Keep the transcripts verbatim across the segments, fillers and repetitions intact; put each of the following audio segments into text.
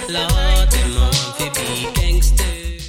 Lord, them a want fi be gangster.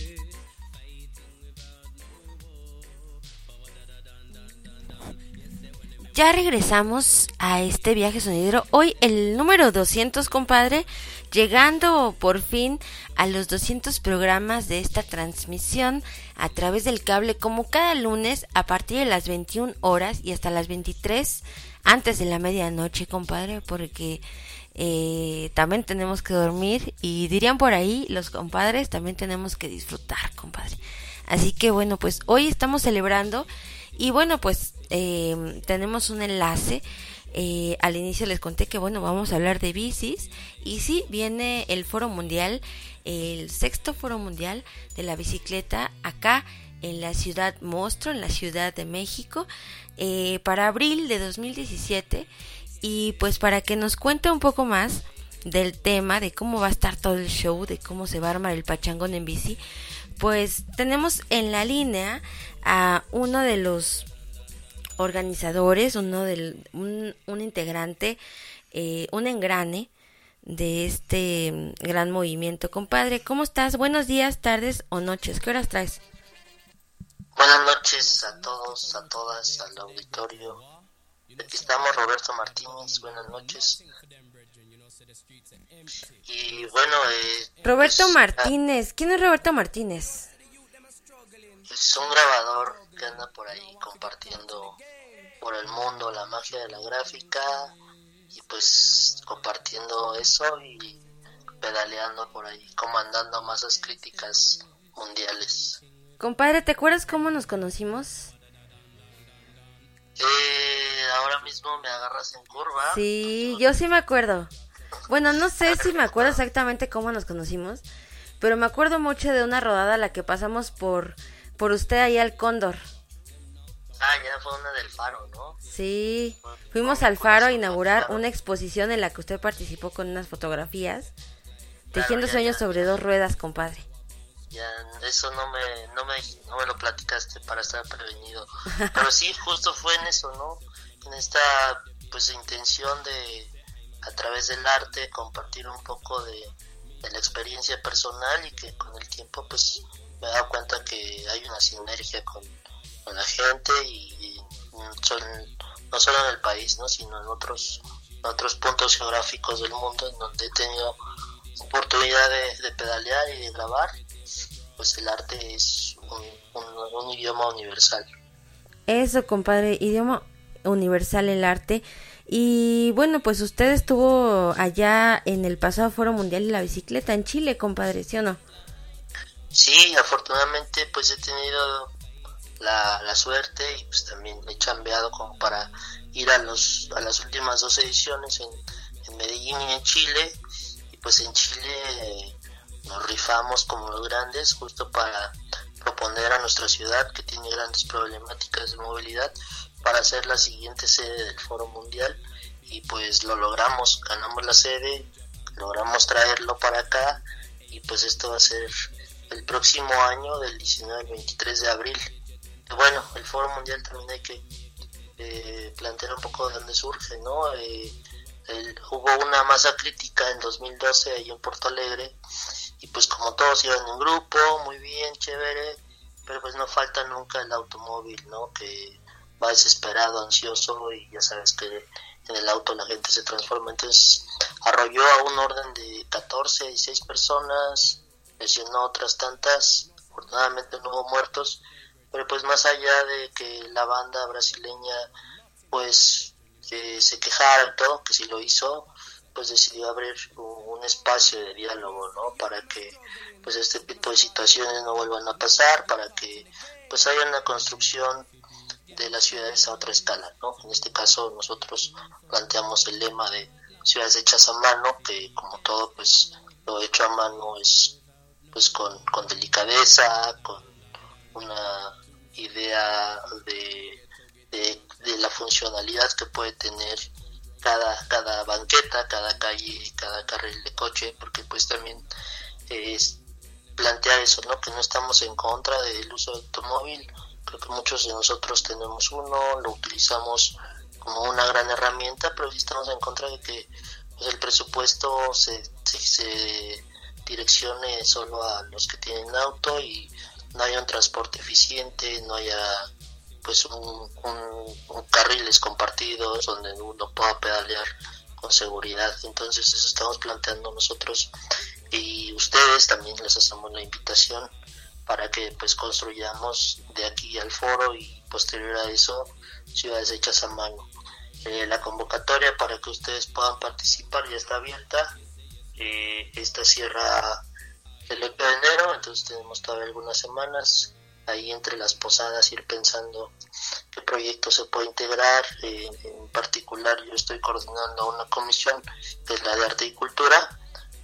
Ya regresamos a este viaje sonidero. Hoy el número doscientos, compadre, llegando por fin a los doscientos programas de esta transmisión a través del cable, como cada lunes a partir de las veintiuna horas y hasta las veintitrés antes de la medianoche, compadre, porque eh, también tenemos que dormir y dirían por ahí los compadres, también tenemos que disfrutar, compadre. Así que bueno, pues hoy estamos celebrando. Y bueno, pues eh, tenemos un enlace. Eh, al inicio les conté que bueno, vamos a hablar de bicis. Y sí, viene el Foro Mundial, el sexto Foro Mundial de la Bicicleta acá en la Ciudad Monstruo, en la Ciudad de México, eh, para abril de dos mil diecisiete. Y pues para que nos cuente un poco más del tema, de cómo va a estar todo el show, de cómo se va a armar el pachangón en bici, pues tenemos en la línea a uno de los organizadores, uno del un, un integrante, eh, un engrane de este gran movimiento. Compadre, ¿cómo estás? Buenos días, tardes o noches. ¿Qué horas traes? Buenas noches a todos, a todas, al auditorio. Aquí estamos, Roberto Martínez. Buenas noches. Y bueno, eh, Roberto pues, Martínez. ¿Quién es Roberto Martínez? Es un grabador que anda por ahí compartiendo por el mundo la magia de la gráfica y pues compartiendo eso y pedaleando por ahí, comandando masas críticas mundiales. Compadre, ¿te acuerdas cómo nos conocimos? Eh, ahora mismo me agarras en curva. Sí, yo sí me acuerdo. Bueno, no sé si me acuerdo exactamente cómo nos conocimos, pero me acuerdo mucho de una rodada a la que pasamos por por usted ahí al Cóndor. Ah, ya fue una del Faro, ¿no? Sí, fuimos al Faro a inaugurar una exposición en la que usted participó con unas fotografías, tejiendo Claro, ya, sueños ya, sobre ya. dos ruedas, compadre. Ya, eso no me, no me, no me lo platicaste para estar prevenido. Pero sí, justo fue en eso, ¿no? En esta, pues, intención de, a través del arte, compartir un poco de, de la experiencia personal y que con el tiempo, pues, me he dado cuenta que hay una sinergia con, con la gente y, y son, no solo en el país, ¿no? Sino en otros, otros puntos geográficos del mundo en donde he tenido oportunidad de, de pedalear y de grabar. Pues el arte es un, un, un idioma universal. Eso, compadre, idioma universal el arte. Y bueno, pues usted estuvo allá en el pasado Foro Mundial de la Bicicleta en Chile, compadre, ¿sí o no? Sí, afortunadamente pues he tenido la, la suerte y pues también me he chambeado como para ir a los a las últimas dos ediciones en, en Medellín y en Chile. Y pues en Chile eh, nos rifamos como los grandes justo para proponer a nuestra ciudad, que tiene grandes problemáticas de movilidad, para ser la siguiente sede del Foro Mundial. Y pues lo logramos, ganamos la sede, logramos traerlo para acá y pues esto va a ser el próximo año, del diecinueve al veintitrés de abril. Y bueno, el Foro Mundial también hay que eh, plantear un poco de dónde surge, ¿no? Eh, el, hubo una masa crítica en dos mil doce ahí en Porto Alegre y pues como todos iban en grupo, muy bien, chévere, pero pues no falta nunca el automóvil, ¿no? Que va desesperado, ansioso y ya sabes que en el auto la gente se transforma. Entonces arrolló a un orden de catorce, dieciséis personas, lesionó otras tantas, afortunadamente no hubo muertos, pero pues más allá de que la banda brasileña pues eh, se quejara y todo, que si lo hizo, pues decidió abrir un, un espacio de diálogo, ¿no? Para que pues este tipo de situaciones no vuelvan a pasar, para que pues haya una construcción de las ciudades a otra escala, ¿no? En este caso nosotros planteamos el lema de ciudades hechas a mano, que como todo pues lo hecho a mano es pues con, con delicadeza, con una idea de, de, de la funcionalidad que puede tener cada, cada banqueta, cada calle, cada carril de coche, porque pues también es plantear eso, ¿no? Que no estamos en contra del uso del automóvil. Creo que muchos de nosotros tenemos uno, lo utilizamos como una gran herramienta, pero sí estamos en contra de que pues, el presupuesto se, se, se condicione solo a los que tienen auto y no haya un transporte eficiente, no haya pues un, un, un carriles compartidos donde uno pueda pedalear con seguridad. Entonces eso estamos planteando nosotros, y ustedes también les hacemos la invitación para que pues construyamos de aquí al foro y posterior a eso ciudades hechas a mano. Eh, la convocatoria para que ustedes puedan participar ya está abierta. Eh, esta cierra el ocho de enero, entonces tenemos todavía algunas semanas ahí entre las posadas, ir pensando qué proyecto se puede integrar. Eh, en particular yo estoy coordinando una comisión que es la de arte y cultura,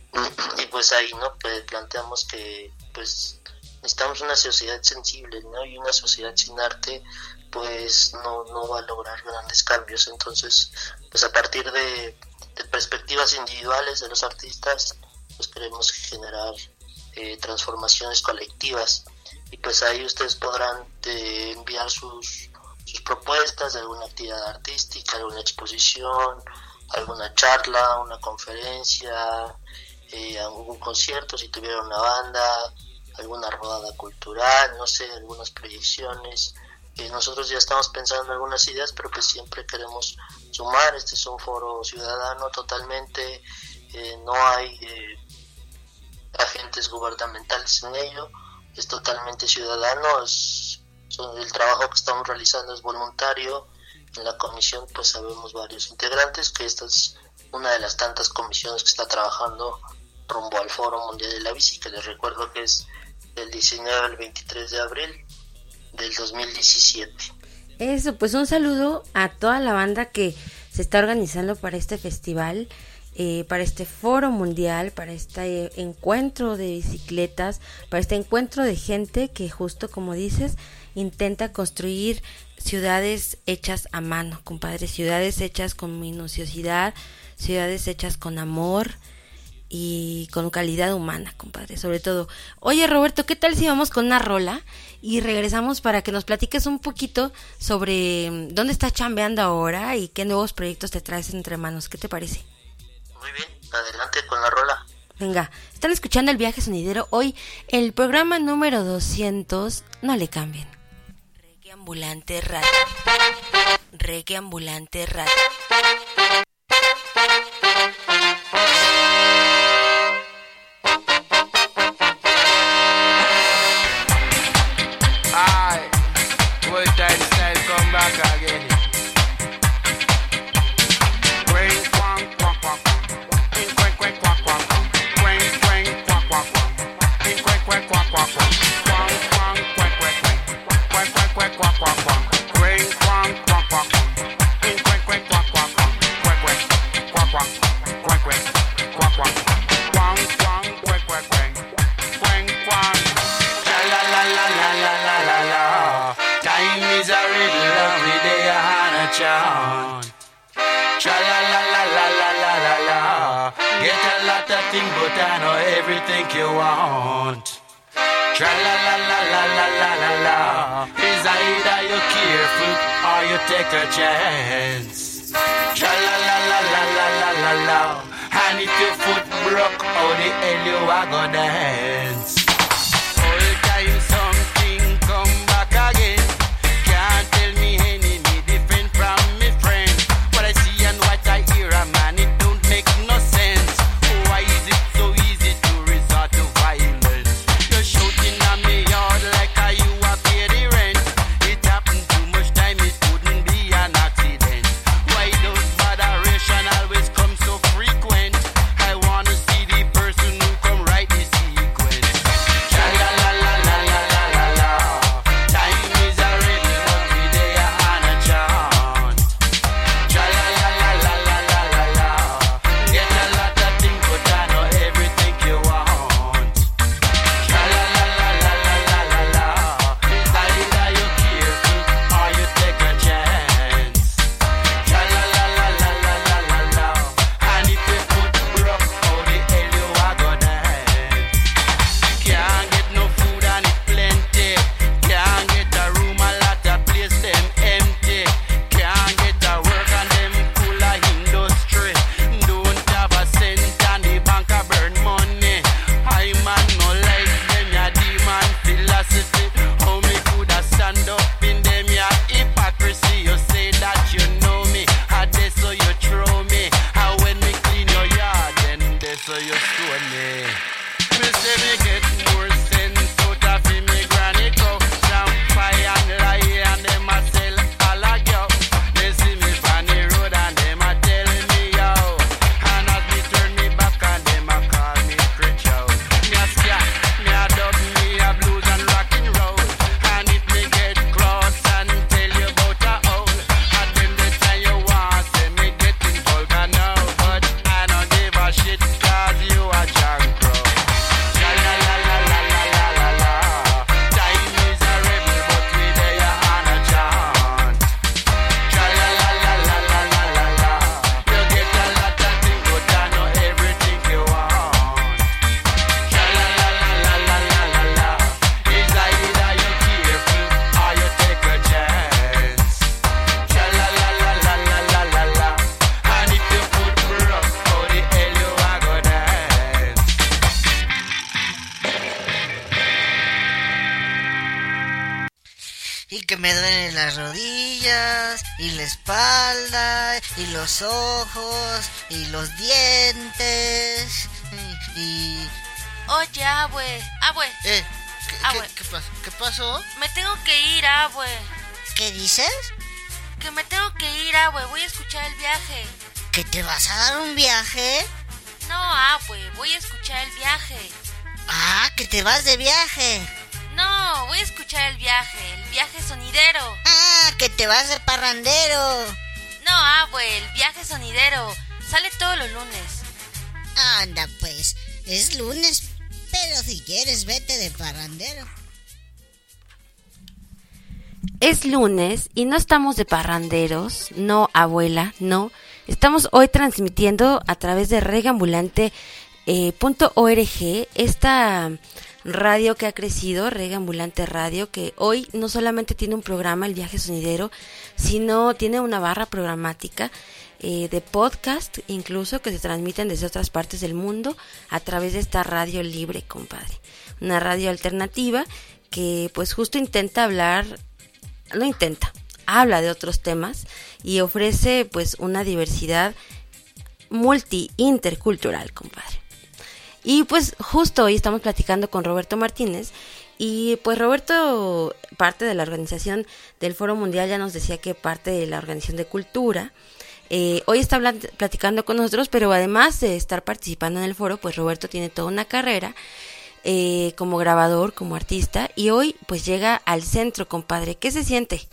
y pues ahí no pues, planteamos que pues necesitamos una sociedad sensible, ¿no? Y una sociedad sin arte pues no, no va a lograr grandes cambios. Entonces pues a partir de, de perspectivas individuales de los artistas pues queremos generar eh, transformaciones colectivas, y pues ahí ustedes podrán eh, enviar sus, sus propuestas de alguna actividad artística, alguna exposición, alguna charla, una conferencia, eh, algún concierto si tuviera una banda, alguna rodada cultural, no sé, algunas proyecciones. Eh, nosotros ya estamos pensando en algunas ideas, pero que siempre queremos sumar. Este es un foro ciudadano totalmente, eh, no hay eh, agentes gubernamentales en ello, es totalmente ciudadano, es, son, el trabajo que estamos realizando es voluntario. En la comisión pues sabemos varios integrantes, que esta es una de las tantas comisiones que está trabajando rumbo al Foro Mundial de la Bici, que les recuerdo que es del diecinueve al veintitrés de abril del dos mil diecisiete. Eso, pues un saludo a toda la banda que se está organizando para este festival, eh, para este foro mundial, para este eh, encuentro de bicicletas, para este encuentro de gente que justo como dices, intenta construir ciudades hechas a mano, compadre, ciudades hechas con minuciosidad, ciudades hechas con amor y con calidad humana, compadre, sobre todo. Oye, Roberto, ¿qué tal si vamos con una rola y regresamos para que nos platiques un poquito sobre dónde estás chambeando ahora y qué nuevos proyectos te traes entre manos? ¿Qué te parece? Muy bien, adelante con la rola. Venga, están escuchando El Viaje Sonidero, hoy el programa número doscientos, no le cambien. Reggae Ambulante Radio. Reggae Ambulante Radio. Always come so frequent. I wanna see the person who come right this sequence. stone me. Me say me get more sense out of me granny cow. Champagne and lie and them a sell all a go. They see me on the road and them a tell me yo. And as me turn me back and them a call me preacher. Me a scat, me a dub, me a blues and rock and roll. And if me get cross and tell you about a owl, and them the time you want say me getting vulgar now. But I don't give a shit cause you a junk crow. La la la la la la la la la. Time is a rebel but we there on a chant. La la la la la la la la la. You get a lot of things but I know everything you want. La la la la la la la la la. It's either you careful or you take a chance. La la la la la la la la la. And if you put broke, how the hell you a go dance? Y que me duelen las rodillas, y la espalda, y los ojos, y los dientes, y... y- Oye, abue, abue, Eh, ¿qué, Ah, qué- bueno. qué pas- qué pasó? me tengo que ir, abue. ¿Qué dices? Que me tengo que ir, abue, voy a escuchar el viaje. ¿Que te vas a dar un viaje? No, abue, voy a escuchar el viaje. Ah, que te vas de viaje. No, voy a escuchar el viaje, el viaje sonidero. Ah, que te vas de parrandero. No, abue, el viaje sonidero. Sale todos los lunes. Anda pues, es lunes, pero si quieres vete de parrandero. Es lunes y no estamos de parranderos, no, abuela, no. Estamos hoy transmitiendo a través de regambulante punto org, esta radio que ha crecido, Regambulante Radio, que hoy no solamente tiene un programa, El Viaje Sonidero, sino tiene una barra programática eh, de podcast, incluso, que se transmiten desde otras partes del mundo a través de esta radio libre, compadre. Una radio alternativa que pues justo intenta hablar, no intenta, habla de otros temas y ofrece pues una diversidad multi-intercultural, compadre. Y pues justo hoy estamos platicando con Roberto Martínez y pues Roberto, parte de la organización del Foro Mundial, ya nos decía que parte de la organización de cultura. Eh, hoy está hablant- platicando con nosotros, pero además de estar participando en el foro, pues Roberto tiene toda una carrera eh, como grabador, como artista, y hoy pues llega al centro, compadre. ¿Qué se siente?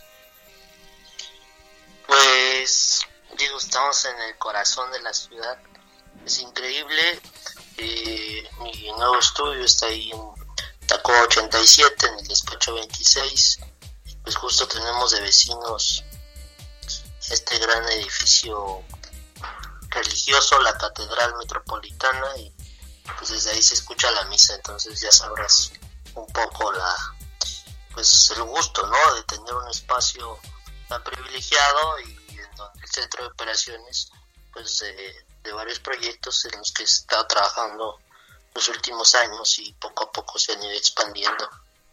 Pues, digo, estamos en el corazón de la ciudad. Es increíble. Eh, mi nuevo estudio está ahí en Tacoa ochenta y siete, en el despacho veintiséis. Pues justo tenemos de vecinos este gran edificio religioso, la Catedral Metropolitana, y pues desde ahí se escucha la misa. Entonces ya sabrás un poco la pues el gusto, ¿no?, de tener un espacio tan privilegiado y en donde el centro de operaciones pues de, de varios proyectos en los que he estado trabajando los últimos años y poco a poco se han ido expandiendo.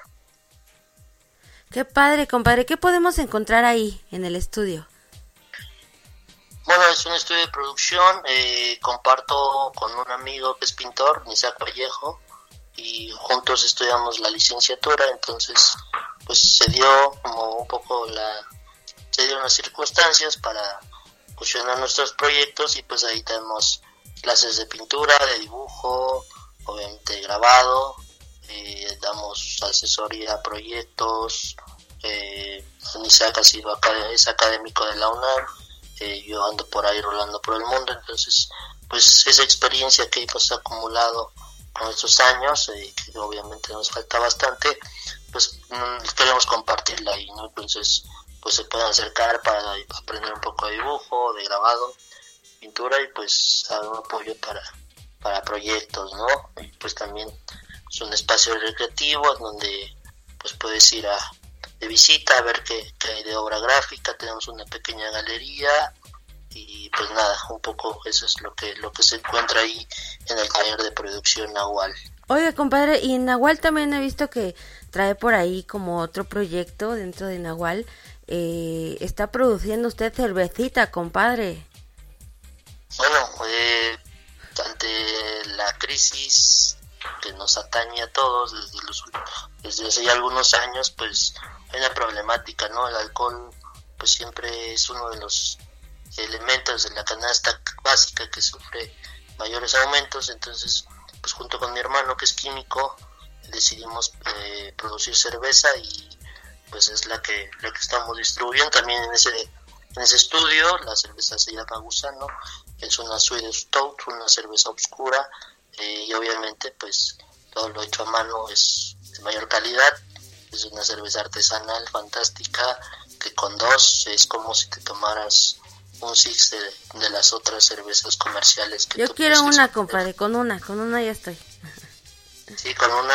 Qué padre, compadre. ¿Qué podemos encontrar ahí en el estudio? Bueno, es un estudio de producción, eh, comparto con un amigo que es pintor, Isaac Vallejo, y juntos estudiamos la licenciatura. Entonces pues se dio como un poco la se dieron las circunstancias para fusionar nuestros proyectos, y pues ahí tenemos clases de pintura, de dibujo, obviamente de grabado, eh, damos asesoría a proyectos. eh, Isaac ha sido acad- es académico de la UNAM, eh, yo ando por ahí rolando por el mundo. Entonces pues esa experiencia que hemos acumulado con estos años, eh, que obviamente nos falta bastante, pues mm, queremos compartirla ahí, ¿no? Entonces pues se pueden acercar para aprender un poco de dibujo, de grabado, pintura, y pues dar un apoyo para, para proyectos, ¿no? Y pues también es un espacio recreativo en donde pues puedes ir a, de visita a ver qué, qué hay de obra gráfica. Tenemos una pequeña galería y pues nada, un poco eso es lo que lo que se encuentra ahí en el taller de producción Nahual. Oiga, compadre, y Nahual también he visto que trae por ahí como otro proyecto dentro de Nahual. Eh, está produciendo usted cervecita, compadre. Bueno, eh, ante la crisis que nos atañe a todos desde los desde hace ya algunos años, pues hay una problemática, ¿no? El alcohol pues siempre es uno de los elementos de la canasta básica que sufre mayores aumentos. Entonces pues junto con mi hermano, que es químico, decidimos eh, producir cerveza, y pues es la que la que estamos distribuyendo también en ese en ese estudio. La cerveza se llama Gusano, es una Swedish Stout, una cerveza oscura, eh, y obviamente pues todo lo hecho a mano es de mayor calidad. Es una cerveza artesanal fantástica que con dos es como si te tomaras un six de, de las otras cervezas comerciales que Yo tú quiero puedes una, escoger. compadre, con una, con una ya estoy. Sí, con una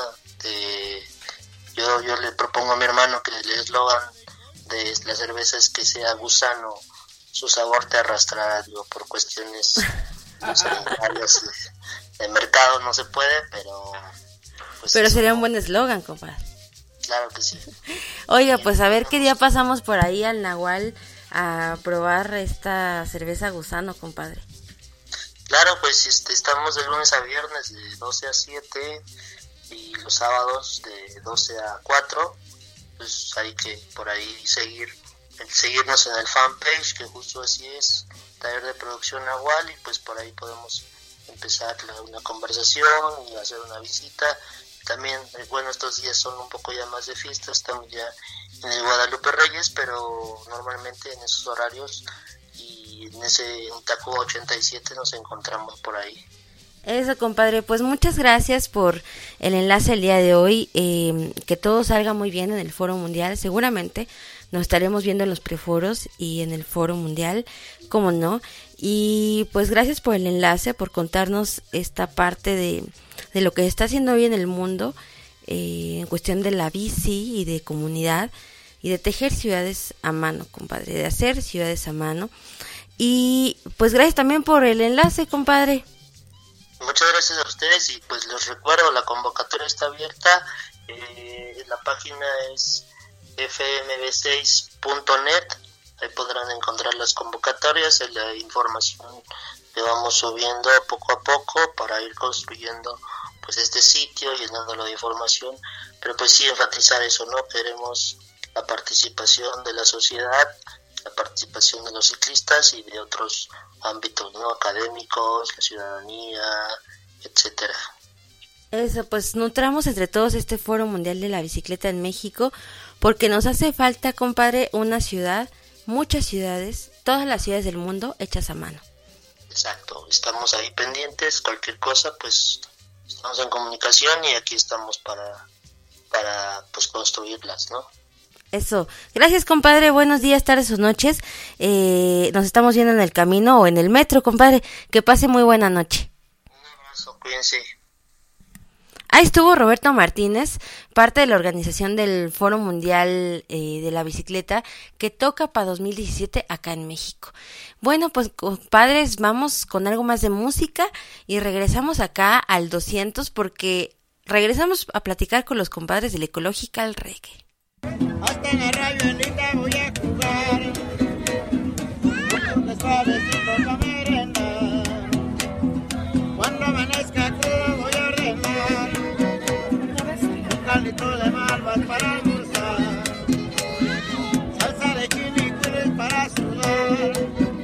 de, yo yo le propongo a mi hermano que el eslogan de la cerveza es que sea Gusano, su sabor te arrastrará. Digo, por cuestiones sanitarias de, de mercado no se puede, pero pues Pero eso, sería un buen eslogan, compadre. claro que sí. Oiga, pues a ver qué día pasamos por ahí al Nahual a probar esta cerveza Gusano, compadre. Claro, pues este, estamos de lunes a viernes de doce a siete y los sábados de doce a cuatro. Pues hay que por ahí seguir seguirnos en el fanpage, que justo así es, Taller de Producción Nahual, y pues por ahí podemos empezar la, una conversación y hacer una visita. También, eh, bueno, estos días son un poco ya más de fiesta, estamos ya en el Guadalupe Reyes, pero normalmente en esos horarios y en ese en Tacuba ochenta y siete nos encontramos por ahí. Eso, compadre, pues muchas gracias por el enlace el día de hoy, eh, que todo salga muy bien en el Foro Mundial. Seguramente nos estaremos viendo en los preforos y en el Foro Mundial, cómo no, y pues gracias por el enlace, por contarnos esta parte de, de lo que está haciendo hoy en el mundo, eh, en cuestión de la bici y de comunidad, y de tejer ciudades a mano, compadre, de hacer ciudades a mano. Y pues gracias también por el enlace, compadre. Muchas gracias a ustedes, y pues les recuerdo, la convocatoria está abierta, eh, la página es f m b seis punto net, ahí podrán encontrar las convocatorias y la información que vamos subiendo poco a poco para ir construyendo pues este sitio, llenándolo de información, pero pues sí enfatizar eso, ¿no? Queremos la participación de la sociedad, la participación de los ciclistas y de otros ámbitos, ¿no? Académicos, la ciudadanía, etcétera. Eso, pues nutramos entre todos este Foro Mundial de la Bicicleta en México, porque nos hace falta, compadre, una ciudad, muchas ciudades, todas las ciudades del mundo hechas a mano. Exacto, estamos ahí pendientes, cualquier cosa, pues estamos en comunicación y aquí estamos para, para pues construirlas, ¿no? Eso, gracias, compadre, buenos días, tardes o noches, eh, nos estamos viendo en el camino o en el metro, compadre, que pase muy buena noche. Un abrazo, cuídense. Ahí estuvo Roberto Martínez, parte de la organización del Foro Mundial eh, de la Bicicleta, que toca para dos mil diecisiete acá en México. Bueno, pues compadres, vamos con algo más de música y regresamos acá al doscientos, porque regresamos a platicar con los compadres del Ecological Reggae. Hasta en la rayuelita voy a jugar, porque suavecito pa' merendar. Cuando amanezca crudo voy a ordenar un caldito de malvas para almorzar, salsa de chinicuiles para sudar,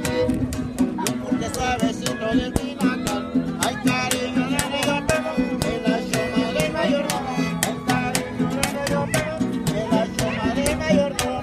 un pulque suavecito de tinacal. Ay, cariño, le digo pego, en la choma del mayordomo. Ay, cariño, le digo pego, en la choma del mayordomo.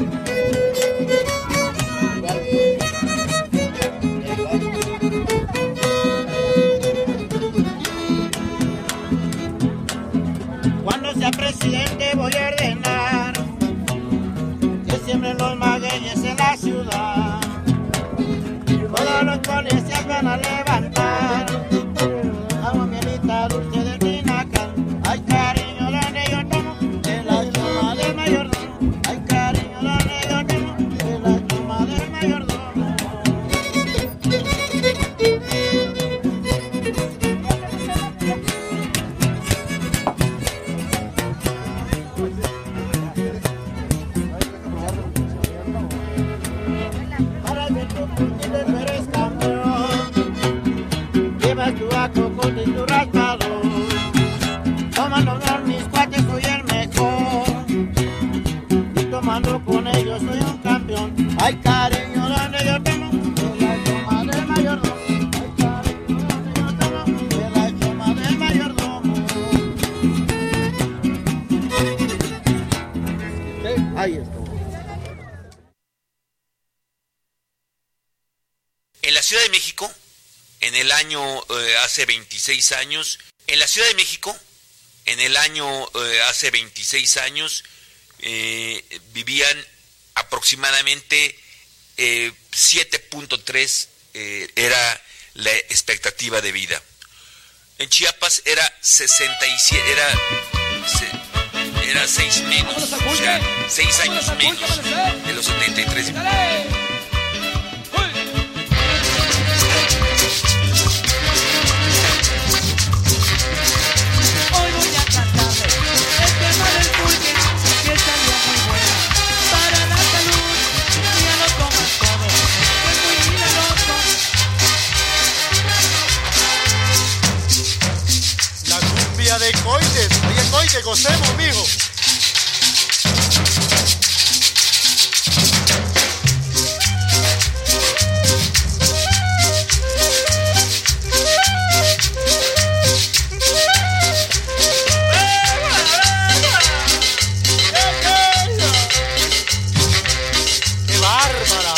Cuando sea presidente voy a ordenar que siembren los magueyes en la ciudad. Todos los policías van a levantar agua, mielita dulce de tinacal. Ay, cariño, la yo tomo de la choma del mayordomo. Ay, cariño, la yo tomo de la choma del mayordomo. Para que tú cultives, tú eres campeón. Ahí está. En la Ciudad de México, en el año, eh, hace veintiséis años, en la Ciudad de México, en el año, eh, hace veintiséis años, eh, vivían aproximadamente eh, siete punto tres, eh, era la expectativa de vida. En Chiapas era sesenta y siete, era, se, era seis menos, o sea, seis años menos de los setenta y tres. Hoy voy a cantarle el tema del pulque que salió muy bueno para la salud. Ya lo toman todo, es muy milagroso. La cumbia de Coites, oye Coite, gocemos, mijo. ¡Qué bárbara!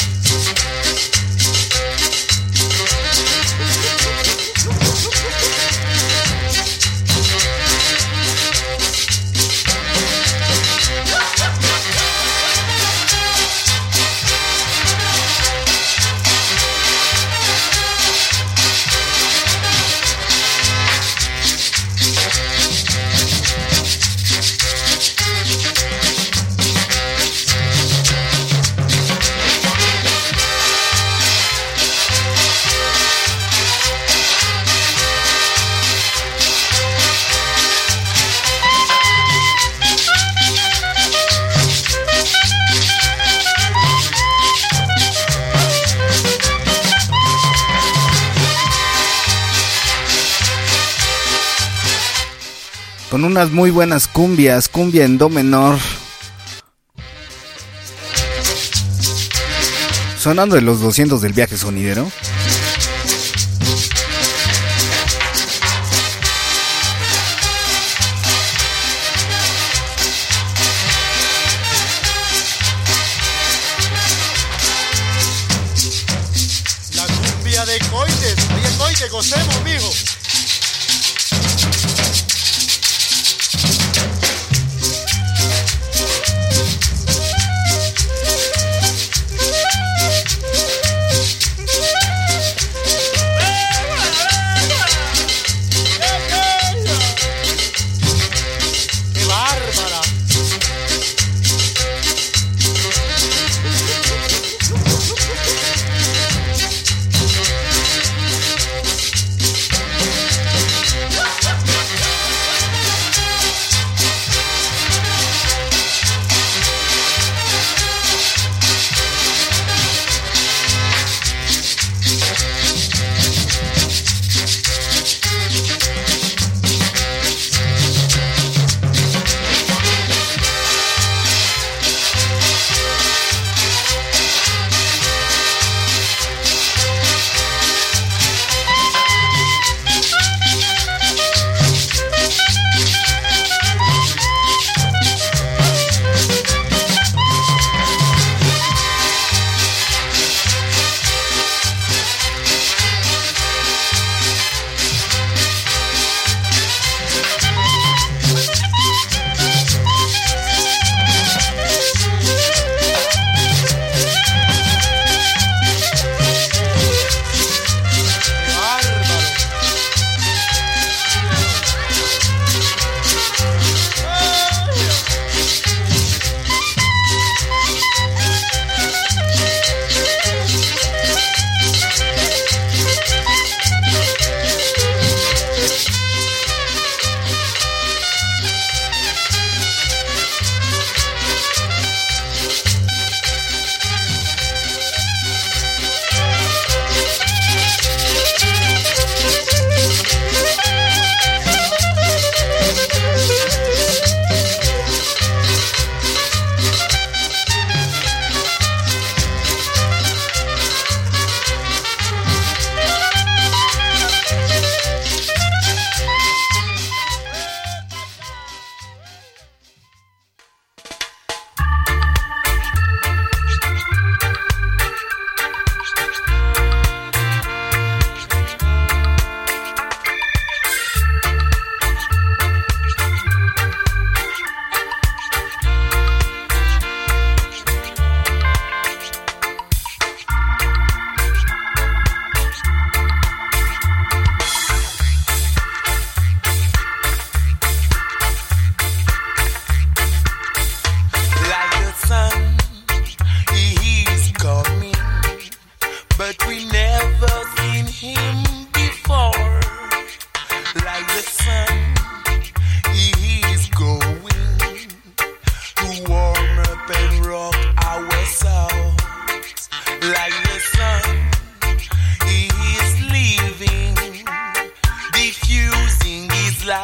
Con unas muy buenas cumbias, cumbia en do menor. Sonando de los doscientos del viaje sonidero. La cumbia de Coites, oye Coite, gocemos, mijo.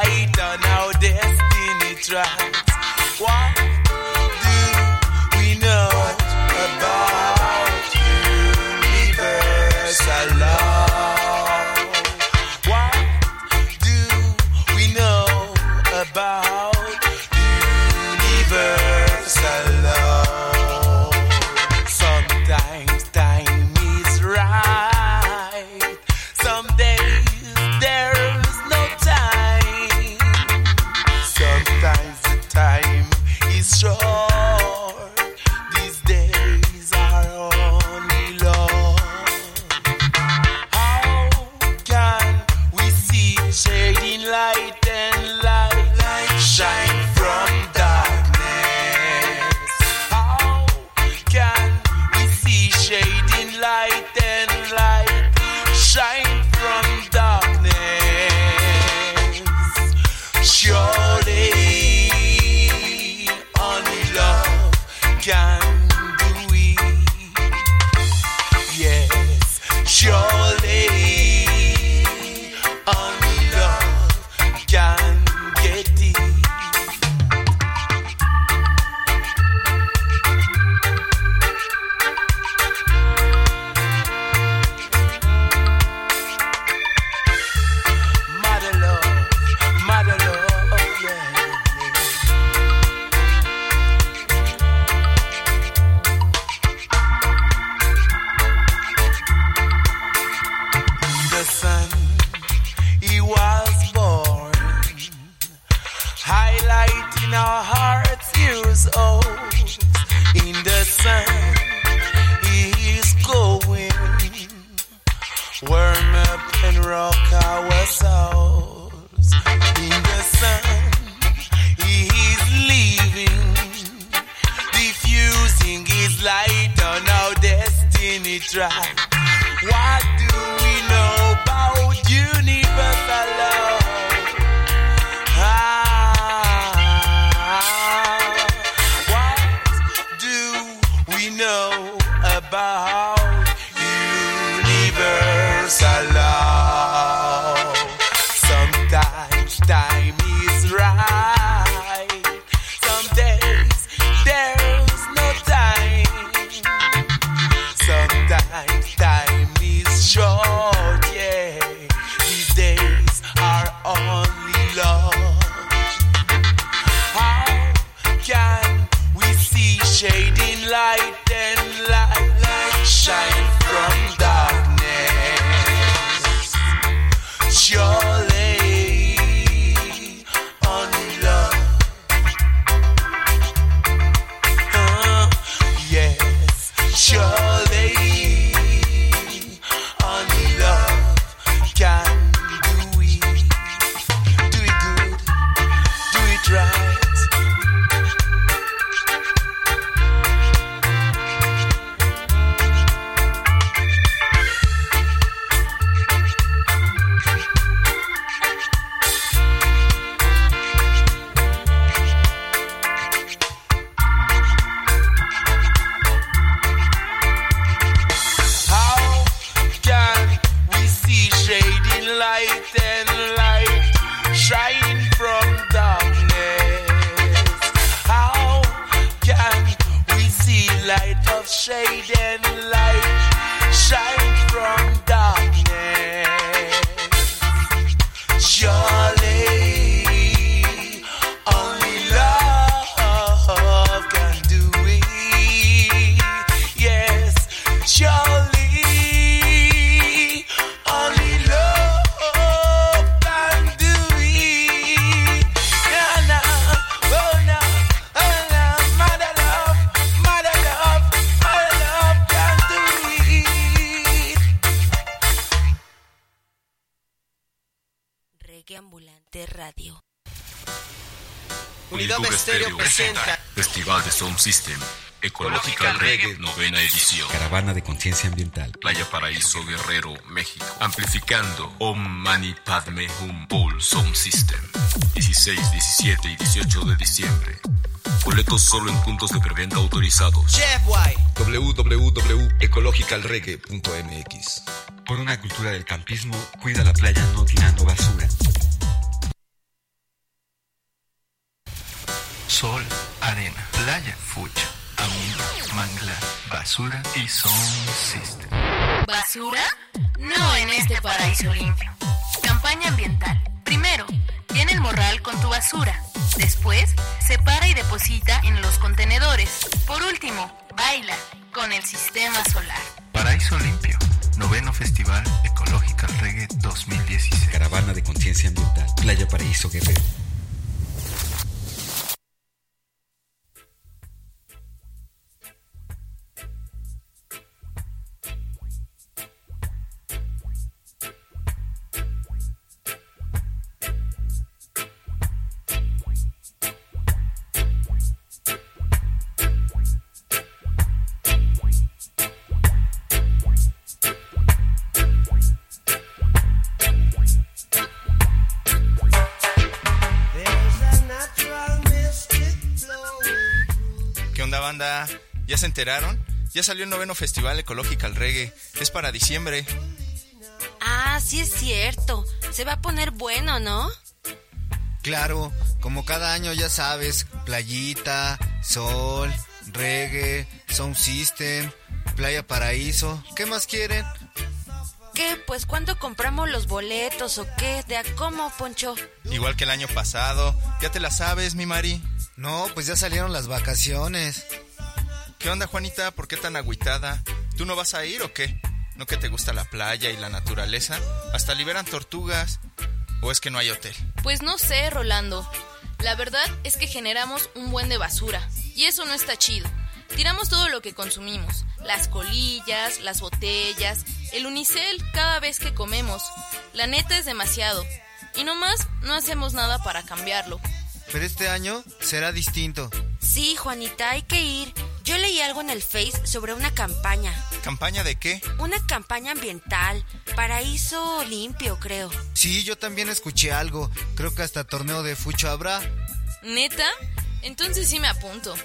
light on our destiny tracks. What do we know about universal love? What do we know about universal love? Sometimes time is right, some days there's no time. Sometimes the time is short, these days are only love. How can we see shading light and light, light shine from darkness? How can we see shading light and light shine from darkness? Surely only love can do it. Yes, surely only love can get it. Mother love, mother love, yeah, the sun, he was born, highlighting our hearts years old. In the sun, he is going, warm up and rock our souls. In the sun, he is leaving, diffusing his light on our destiny track. What do we know about universal love? Ah, what do we know about universal love? Sometimes time is right, some days there's no time. Sometimes time is short, yeah. These days are only love. How can we see shading light and light, light shine from darkness? Surely only love. Uh, yes, surely only love can do it. Do it good, do it right. How can we see shading light and light shine from darkness? How can we see light of shade and light shine from darkness? Surely only love can do it. Yes, surely only love can do it. Yeah, nah, oh nah, oh nah, mother love, mother love, mother love can do it. Reggae Ambulante Radio. Unidad Estéreo presenta Festival de Sound System, Ecological Reggae, novena edición. Caravana de conciencia ambiental. Playa Paraíso, Guerrero, México. Amplificando Om Mani Padme Hum Paul Sound System. dieciséis, diecisiete y dieciocho de diciembre. Boletos solo en puntos de preventa autorizados. w w w punto ecological reggae punto m x. Por una cultura del campismo, cuida la playa no tirando basura. sol, arena, playa, fucha, amigo, manglar, basura y sound system. ¿Basura? No en este paraíso limpio. Campaña ambiental. Primero, llena el morral con tu basura. Después, separa y deposita en los contenedores. Por último, baila con el sistema solar. Paraíso Limpio, noveno Festival Ecological Reggae dos mil dieciséis. Caravana de conciencia ambiental, Playa Paraíso Guerrero. Banda, ¿ya se enteraron? Ya salió el noveno Festival Ecological Reggae. Es para diciembre. Ah, sí es cierto. Se va a poner bueno, ¿no? Claro, como cada año ya sabes, playita, sol, reggae, sound system, Playa Paraíso. ¿Qué más quieren? ¿Qué? Pues ¿cuándo compramos los boletos o qué? ¿De a cómo, Poncho? Igual que el año pasado. ¿Ya te la sabes, mi Mari? No, pues ya salieron las vacaciones. ¿Qué onda, Juanita? ¿Por qué tan agüitada? ¿Tú no vas a ir o qué? ¿No que te gusta la playa y la naturaleza? Hasta liberan tortugas. ¿O es que no hay hotel? Pues no sé, Rolando. La verdad es que generamos un buen de basura. Y eso no está chido. Tiramos todo lo que consumimos. Las colillas, las botellas, el unicel cada vez que comemos. La neta es demasiado. Y nomás no hacemos nada para cambiarlo. Pero este año será distinto. Sí, Juanita, hay que ir. Yo leí algo en el Face sobre una campaña. ¿Campaña de qué? Una campaña ambiental. Paraíso limpio, creo. Sí, yo también escuché algo. Creo que hasta torneo de fucho habrá. ¿Neta? Entonces sí me apunto.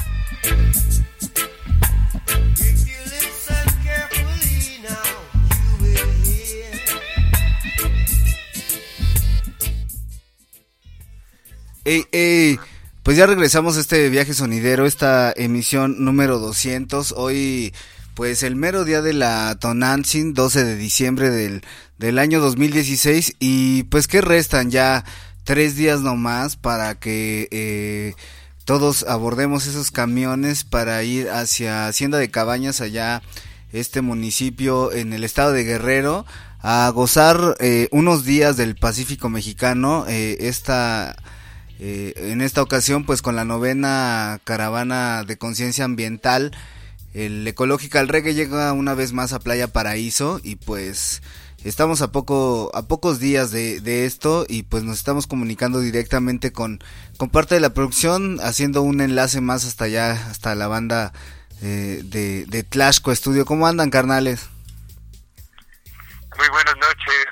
Ey, ey, pues ya regresamos a este viaje sonidero, esta emisión número doscientos. Hoy, pues el mero día de la Tonantzin, doce de diciembre del, del año dos mil dieciséis. Y pues que restan ya tres días nomás para que eh, todos abordemos esos camiones para ir hacia Hacienda de Cabañas, allá este municipio en el estado de Guerrero, a gozar eh, unos días del Pacífico Mexicano. eh, esta... Eh, en esta ocasión, pues con la novena caravana de conciencia ambiental, el Ecological Reggae llega una vez más a Playa Paraíso y pues estamos a poco a pocos días de, de esto y pues nos estamos comunicando directamente con, con parte de la producción, haciendo un enlace más hasta allá, hasta la banda eh, de, de Tlaxco Estudio. ¿Cómo andan, carnales? Muy buenas noches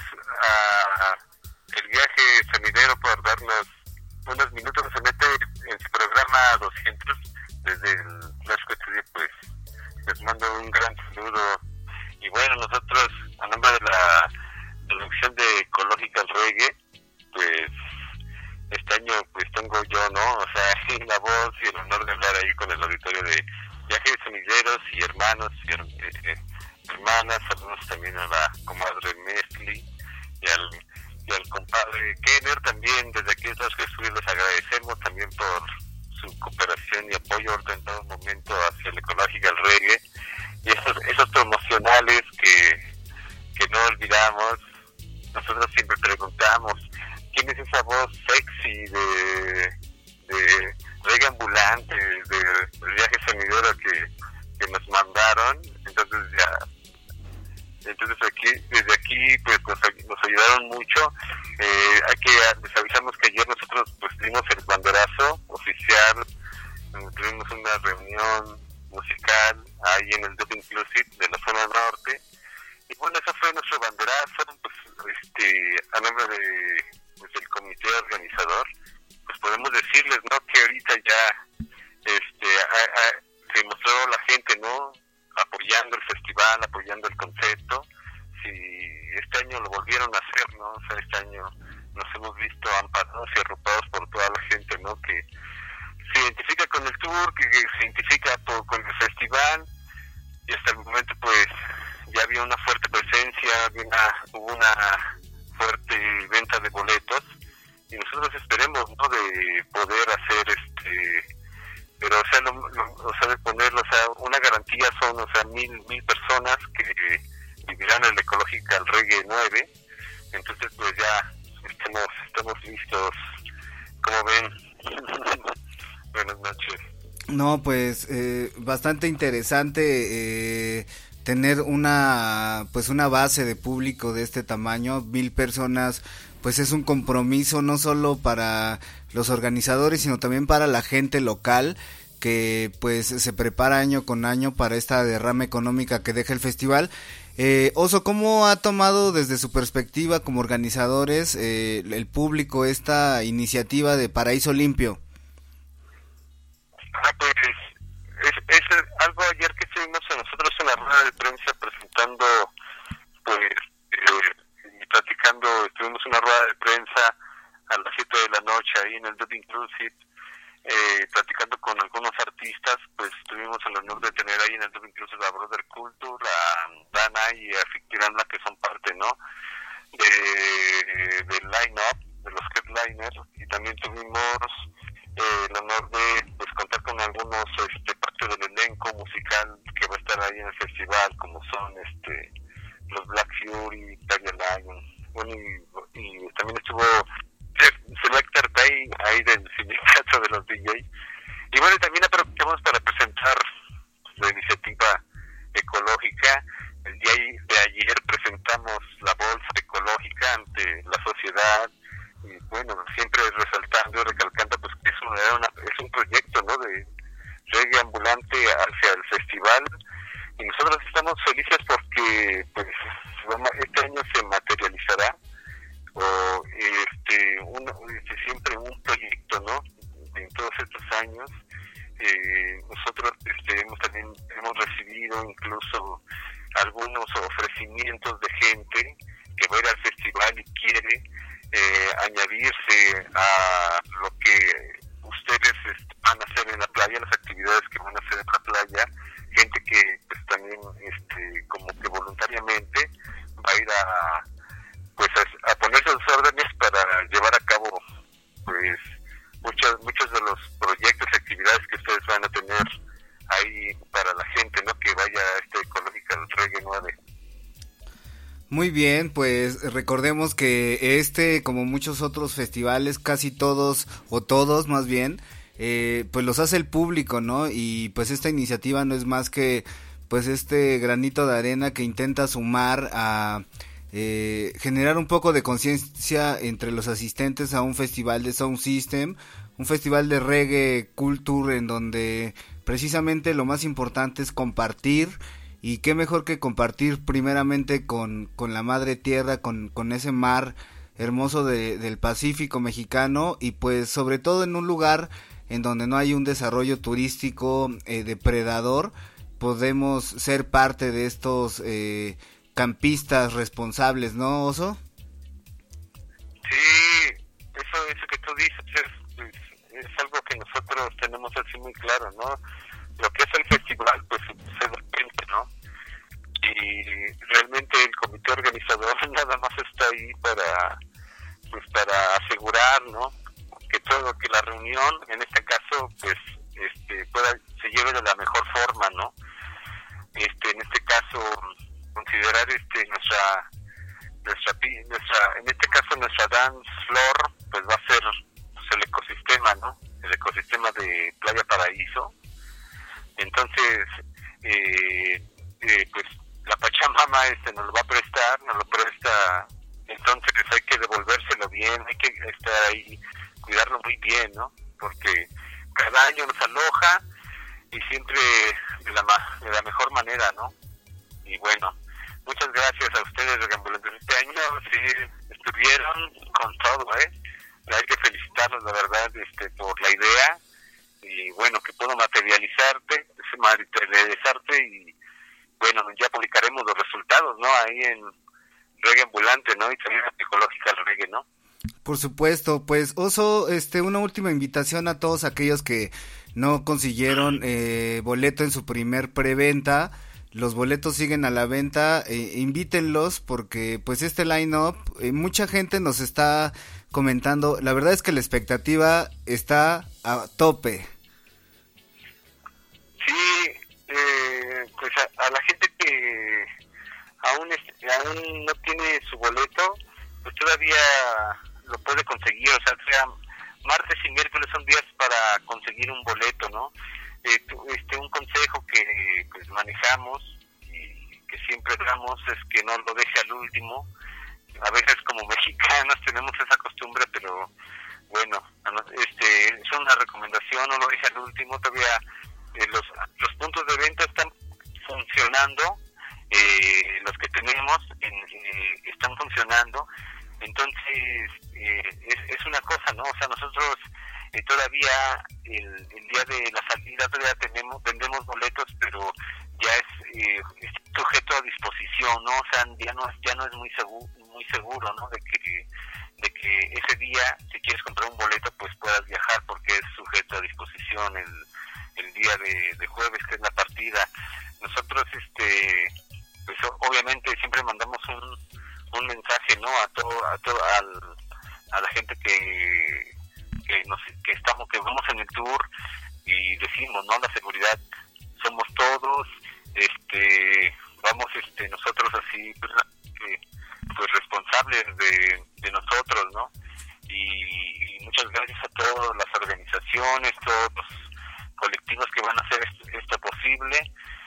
a el viaje sonidero por darnos unos minutos. Se mete en su programa doscientos desde el Tlaxco Estudio. Pues les mando un gran saludo y bueno, nosotros a nombre de la producción de Ecological Reggae, pues este año pues tengo yo, ¿no? O sea, la voz y el honor de hablar ahí con el auditorio de Viajes Sonideros y hermanos y eh, hermanas. Saludos también a la comadre Mesli y al y al compadre Kenner también. Desde aquí los que estudios les agradecemos también por su cooperación y apoyo en todo momento hacia el Ecological Reggae y esos, esos promocionales que, que no olvidamos. Nosotros siempre preguntamos quién es esa voz sexy de, de reggae ambulante, de, de viaje sonidero que, que nos mandaron. Entonces ya Entonces aquí, desde aquí pues nos, nos ayudaron mucho. Eh, hay que les avisamos que ayer nosotros pues dimos el banderazo oficial. Tuvimos una reunión musical ahí en el Dub Inclusive de la zona norte y bueno, eso fue nuestro banderazo. Pues este a nombre de pues, del comité organizador, pues podemos decirles, ¿no?, que ahorita ya este a, a, se mostró la gente, ¿no?, apoyando el festival, apoyando el concepto. Si este año lo volvieron a hacer, ¿no? O sea, este año nos hemos visto amparados y arropados por toda la gente, ¿no?, que se identifica por, con el festival, y hasta el momento pues ya había una fuerte presencia, había una, hubo una fuerte venta de boletos, y nosotros esperemos, ¿no?, de poder hacer este, pero o sea, lo, lo, o sea, de ponerlo, o sea, una garantía son, o sea, mil, mil personas que vivirán en el Ecological Reggae nueve, entonces pues ya estamos, estamos listos, como ven. Buenas noches. No, pues eh, bastante interesante eh, tener una pues una base de público de este tamaño, mil personas, pues es un compromiso no solo para los organizadores sino también para la gente local que pues se prepara año con año para esta derrama económica que deja el festival. Eh, Oso, ¿cómo ha tomado desde su perspectiva como organizadores eh, el público esta iniciativa de Paraíso Limpio? Ah, pues es, es algo ayer que estuvimos nosotros en la rueda de prensa presentando, pues, eh, y platicando, estuvimos en una rueda de prensa a las siete de la noche ahí en el Dub Inclusive, eh, platicando con algunos artistas, pues tuvimos el honor de tener ahí en el Dub Inclusive a Brother Culture, a Dana y a Fictiranda, que son parte, ¿no?, de, del line-up, de los headliners, y también tuvimos eh, el honor de pues contar con algunos este parte del elenco musical que va a estar ahí en el festival, como son este los Black Fury, Tiger Lion, bueno, y, y también estuvo Selector Day ahí del sindicato de los D J, y bueno, también aprovechamos para presentar la iniciativa ecológica. El día de ayer presentamos la bolsa ecológica ante la sociedad, y bueno, siempre resaltando y recalcando pues que es, una, una, es un proyecto, ¿no?, de reggae ambulante hacia el festival, y nosotros estamos felices porque pues este año se materializará o este, un, este siempre un proyecto, ¿no?, en todos estos años. Eh, nosotros este, hemos también hemos recibido incluso algunos ofrecimientos de gente que va a ir al festival y quiere eh, añadirse a lo que ustedes este, van a hacer en la playa, las actividades que van a hacer en la playa, gente que pues también este como que voluntariamente va a ir a pues a, a ponerse a sus órdenes para llevar a cabo pues muchos muchos de los proyectos y actividades que ustedes van a tener ahí para la gente, ¿no?, que vaya a este Ecological Reggae nueve. Muy bien, pues recordemos que este, como muchos otros festivales, casi todos, o todos más bien, eh, pues los hace el público, ¿no? Y pues esta iniciativa no es más que pues este granito de arena que intenta sumar a eh, generar un poco de conciencia entre los asistentes a un festival de Sound System, un festival de reggae culture en donde precisamente lo más importante es compartir. Y qué mejor que compartir primeramente con, con la madre tierra, con, con ese mar hermoso de, del Pacífico mexicano, y pues sobre todo en un lugar en donde no hay un desarrollo turístico eh, depredador, podemos ser parte de estos eh, campistas responsables, ¿no, Oso? Sí, eso, eso que tú dices es, es, es algo que nosotros tenemos así muy claro, ¿no? Lo que es el festival, pues se depende, ¿no? Y realmente el comité organizador nada más está ahí para, pues para asegurar, ¿no?, que todo, que la reunión, en este caso, pues, este, pueda, se lleve de la mejor forma, ¿no? Este, en este caso, considerar, este, nuestra, nuestra, nuestra, en este caso, nuestra dance floor, pues va a ser, pues, el ecosistema, ¿no? El ecosistema de Playa Paraíso. Entonces, eh, eh, pues la Pachamama este nos lo va a prestar, nos lo presta, entonces hay que devolvérselo bien, hay que estar ahí, cuidarlo muy bien, ¿no? Porque cada año nos aloja y siempre de la, de la mejor manera, ¿no? Y bueno, muchas gracias a ustedes, Regambulantes. Este año sí estuvieron con todo, ¿eh? Hay que felicitarlos, la verdad, este, por la idea. Y bueno, que puedo materializarte, materializarte y bueno, ya publicaremos los resultados, ¿no? Ahí en Reggae Ambulante, ¿no? Y también en Ecological Reggae, ¿no? Por supuesto, pues Oso, este, una última invitación a todos aquellos que no consiguieron eh, boleto en su primer preventa. Los boletos siguen a la venta, eh, invítenlos porque pues este line-up, eh, mucha gente nos está comentando, la verdad es que la expectativa está a tope. Sí, eh, pues a, a la gente que aún, es, aún no tiene su boleto, pues todavía lo puede conseguir, o sea, sea martes y miércoles son días para conseguir un boleto, ¿no? Eh, este un consejo que pues manejamos y que siempre damos es que no lo deje al último. A veces como mexicanos tenemos esa costumbre, pero bueno, este es una recomendación, no lo deje al último. Todavía eh, los los puntos de venta están funcionando, eh, los que tenemos en, eh, están funcionando. Entonces eh, es, es una cosa, ¿no? O sea, nosotros eh, todavía el, el día de la salida todavía tenemos vendemos boletos, pero ya es, eh, es sujeto a disposición, ¿no? O sea, ya no es ya no es muy seguro muy seguro, ¿no? De que de que ese día, si quieres comprar un boleto, pues puedas viajar, porque es sujeto a disposición el el día de, de jueves, que es la partida. Nosotros, este, pues obviamente siempre mandamos un un mensaje, ¿no? A todo a todo al, a la gente que que nos que estamos que vamos en el tour y decimos, ¿no? La seguridad somos todos, este vamos este nosotros así pues, pues responsables de, de nosotros, ¿no? Y, y muchas gracias a todas las organizaciones, todos los colectivos que van a hacer esto, esto posible.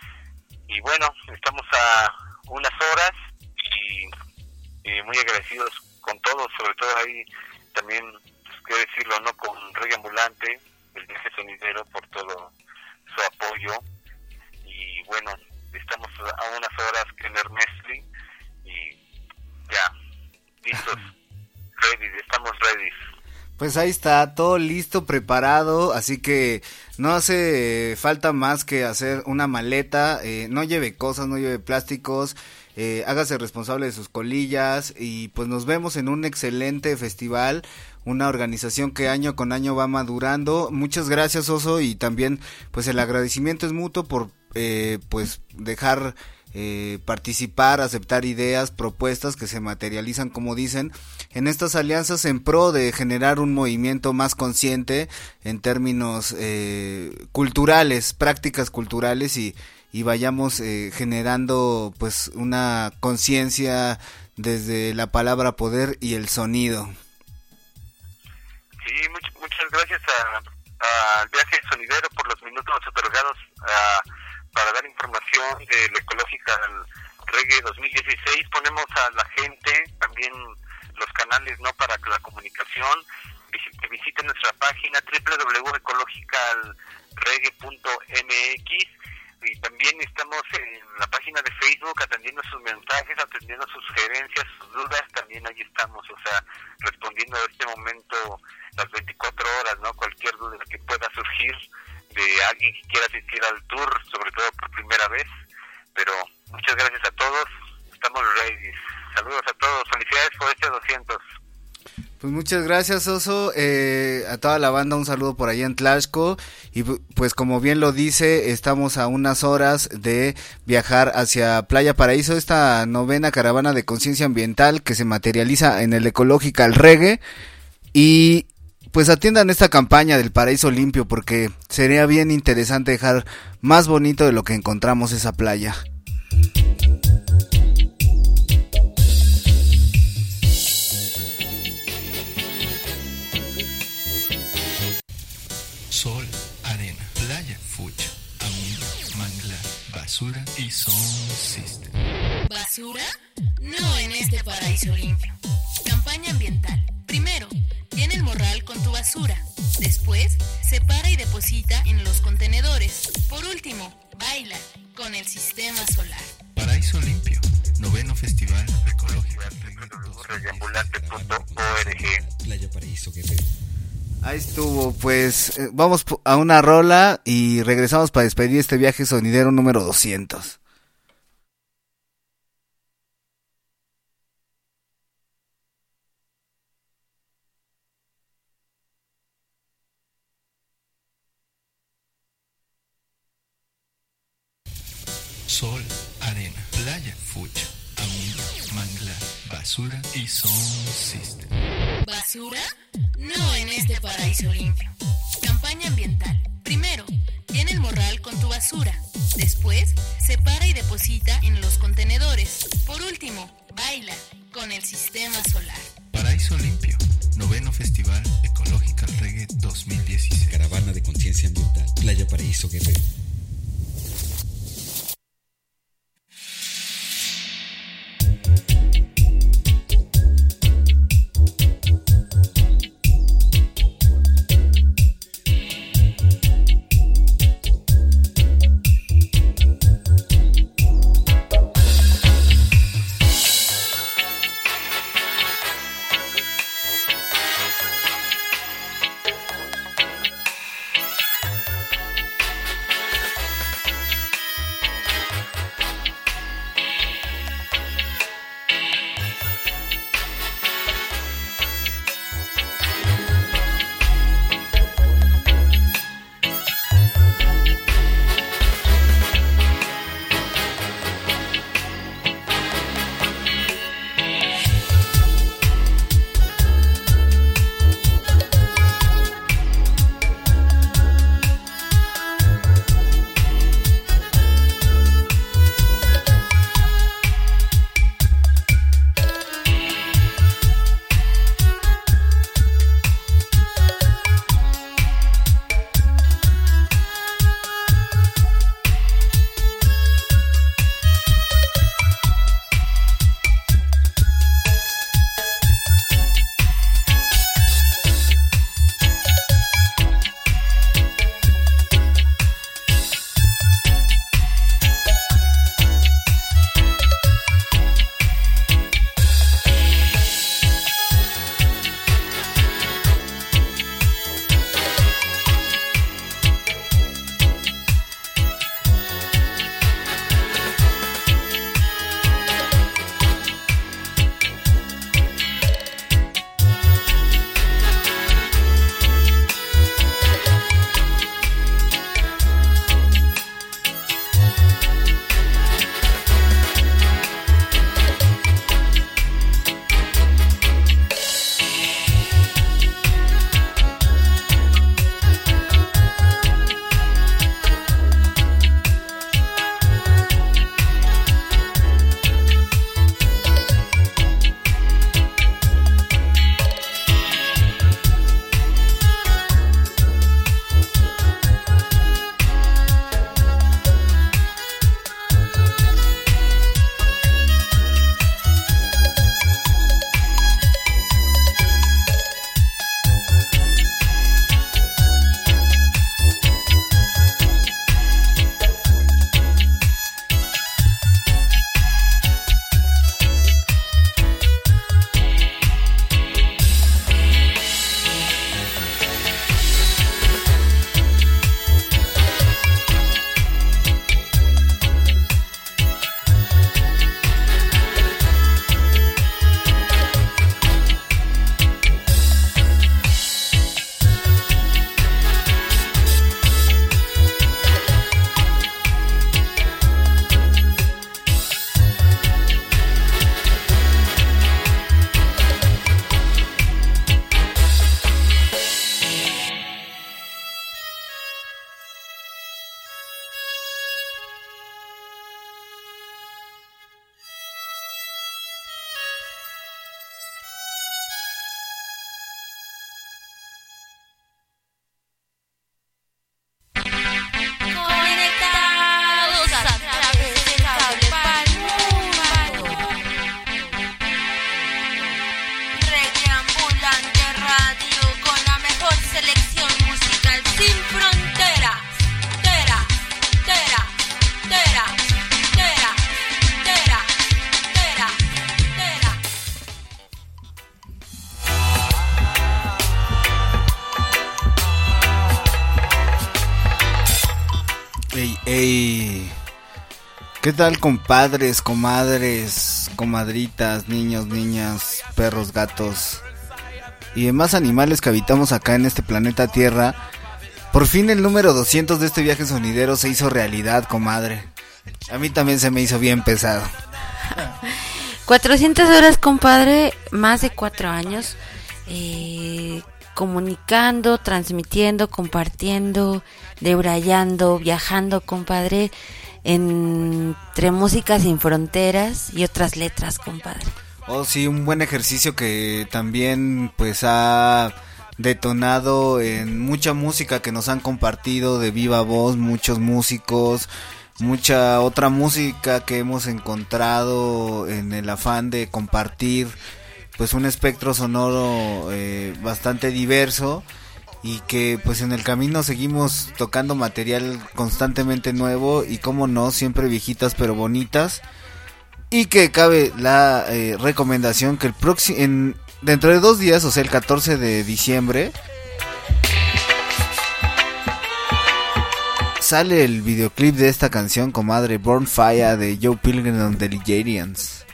Y bueno, estamos a unas horas y, y muy agradecidos con todos, sobre todo ahí también, pues, qué decirlo, ¿no? Con Reggae Ambulante, el viaje sonidero, por todo su apoyo. Y bueno, estamos a unas horas que en Hermesli y ya, listos, ready, estamos ready. Pues ahí está, todo listo, preparado, así que no hace falta más que hacer una maleta, eh, no lleve cosas, no lleve plásticos, eh, hágase responsable de sus colillas y pues nos vemos en un excelente festival, una organización que año con año va madurando. Muchas gracias, Oso, y también pues el agradecimiento es mutuo por eh, pues dejar eh, participar, aceptar ideas, propuestas que se materializan, como dicen, en estas alianzas en pro de generar un movimiento más consciente en términos eh, culturales, prácticas culturales y, y vayamos eh, generando pues una conciencia desde la palabra poder y el sonido. Sí, much, muchas gracias al Viaje Sonidero por los minutos otorgados a, para dar información del Ecological Reggae dos mil dieciséis. Ponemos a la gente también los canales, ¿no?, para la comunicación. Que visiten nuestra página doble u doble u doble u punto ecological reggae punto m x y también estamos en la página de Facebook atendiendo sus mensajes, atendiendo sus sugerencias, sus dudas. También ahí estamos, o sea, respondiendo a este momento las veinticuatro horas, ¿no? Cualquier duda que pueda surgir de alguien que quiera asistir al tour, sobre todo por primera vez. Pero muchas gracias a todos, estamos ready. Saludos a todos, felicidades por este doscientos. Pues muchas gracias, Oso, eh, a toda la banda un saludo por allá en Tlaxco y pues como bien lo dice, estamos a unas horas de viajar hacia Playa Paraíso, esta novena caravana de conciencia ambiental que se materializa en el Ecological Reggae, y pues atiendan esta campaña del Paraíso Limpio porque sería bien interesante dejar más bonito de lo que encontramos esa playa. Sol, arena, playa, fucha, amigo, manglar, basura y sound system. ¿Basura? No en este Paraíso Limpio. Campaña ambiental. Primero, llena el morral con tu basura. Después, separa y deposita en los contenedores. Por último, baila con el sistema solar. Paraíso Limpio, noveno Festival Ecológico. reggae ambulante punto org. Playa Paraíso Guerrero. Ahí estuvo, pues eh, vamos a una rola y regresamos para despedir este viaje sonidero número doscientos. sol, arena, playa, fucha, amigo, manglar, basura y sound system. ¿Basura? No en este paraíso limpio. Campaña ambiental. Primero, llena el morral con tu basura. Después, separa y deposita en los contenedores. Por último, baila con el sistema solar. Paraíso Limpio, noveno Festival Ecológica Reggae dos mil dieciséis. Caravana de conciencia ambiental, Playa Paraíso Guerrero. Ey, ey. ¿Qué tal, compadres, comadres, comadritas, niños, niñas, perros, gatos y demás animales que habitamos acá en este planeta Tierra? Por fin el número doscientos de este viaje sonidero se hizo realidad, comadre. A mí también se me hizo bien pesado. cuatrocientas horas, compadre, más de cuatro años, eh, comunicando, transmitiendo, compartiendo, debrayando, viajando, compadre, entre música sin fronteras y otras letras, compadre. Oh, sí, un buen ejercicio que también pues ha detonado en mucha música que nos han compartido de viva voz, muchos músicos, mucha otra música que hemos encontrado en el afán de compartir pues un espectro sonoro eh, bastante diverso, y que pues en el camino seguimos tocando material constantemente nuevo y, como no, siempre viejitas pero bonitas. Y que cabe la eh, recomendación que el próximo, en dentro de dos días, o sea el catorce de diciembre, sale el videoclip de esta canción, comadre, Born Fire, de Joe Pilgrim and the Ligerians.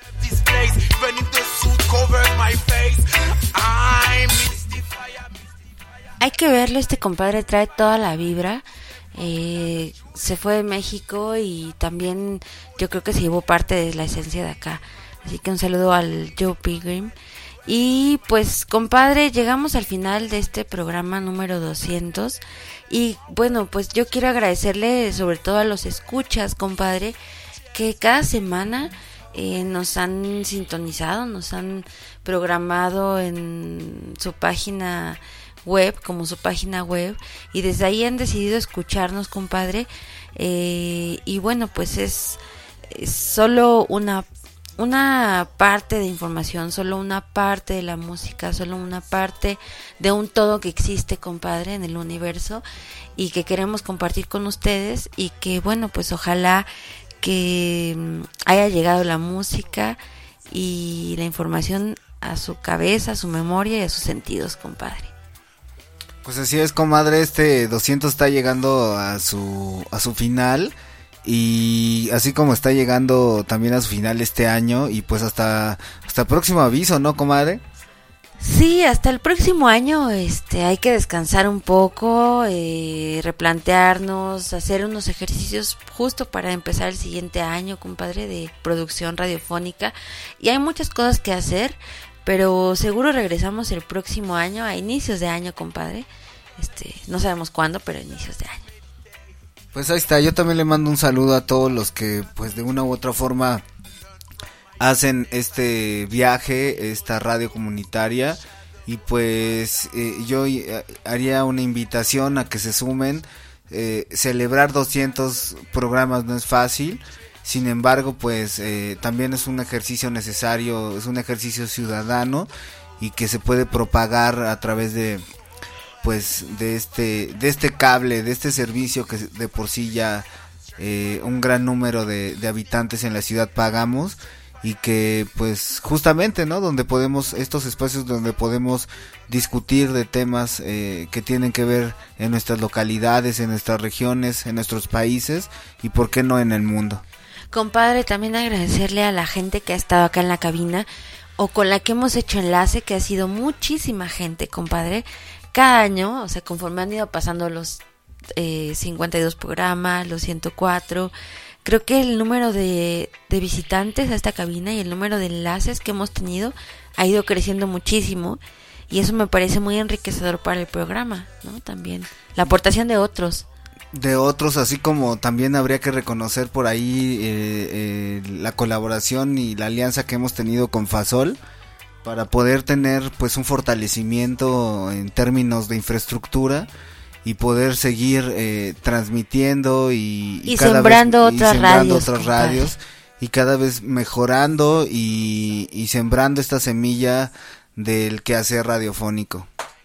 Hay que verlo, este compadre trae toda la vibra. Eh, se fue de México y también yo creo que se llevó parte de la esencia de acá. Así que un saludo al Joe Pilgrim. Y pues, compadre, llegamos al final de este programa número doscientos. Y bueno, pues yo quiero agradecerle sobre todo a los escuchas, compadre, que cada semana eh, nos han sintonizado, nos han programado en su página web, como su página web, y desde ahí han decidido escucharnos, compadre. Eh, y bueno, pues es, es solo una una parte de información, solo una parte de la música, solo una parte de un todo que existe, compadre, en el universo, y que queremos compartir con ustedes. Y que bueno, pues ojalá que haya llegado la música y la información a su cabeza, a su memoria y a sus sentidos, compadre. Pues así es, comadre, este doscientos está llegando a su a su final, y así como está llegando también a su final este año, y pues hasta hasta próximo aviso, ¿no, comadre? Sí, hasta el próximo año este hay que descansar un poco, eh, replantearnos, hacer unos ejercicios justo para empezar el siguiente año, compadre, de producción radiofónica, y hay muchas cosas que hacer. Pero seguro regresamos el próximo año, a inicios de año, compadre. Este, no sabemos cuándo, pero a inicios de año. Pues ahí está, yo también le mando un saludo a todos los que pues de una u otra forma hacen este viaje, esta radio comunitaria. Y pues eh, yo haría una invitación a que se sumen. Eh, celebrar doscientos programas no es fácil. Sin embargo, pues eh, también es un ejercicio necesario, es un ejercicio ciudadano, y que se puede propagar a través de pues de este de este cable, de este servicio que de por sí ya eh, un gran número de, de habitantes en la ciudad pagamos, y que pues justamente, ¿no?, donde podemos, estos espacios donde podemos discutir de temas eh, que tienen que ver en nuestras localidades, en nuestras regiones, en nuestros países, y por qué no en el mundo. Compadre, también agradecerle a la gente que ha estado acá en la cabina o con la que hemos hecho enlace, que ha sido muchísima gente, compadre. Cada año, o sea, conforme han ido pasando los eh, cincuenta y dos programas, los ciento cuatro, creo que el número de, de visitantes a esta cabina y el número de enlaces que hemos tenido ha ido creciendo muchísimo, y eso me parece muy enriquecedor para el programa, ¿no? También la aportación de otros. de otros, así como también habría que reconocer por ahí eh, eh, la colaboración y la alianza que hemos tenido con Fasol para poder tener pues un fortalecimiento en términos de infraestructura y poder seguir eh, transmitiendo y, y, y cada sembrando vez, otras y sembrando radios, otras radios y cada vez mejorando y, y sembrando esta semilla del quehacer radiofónico.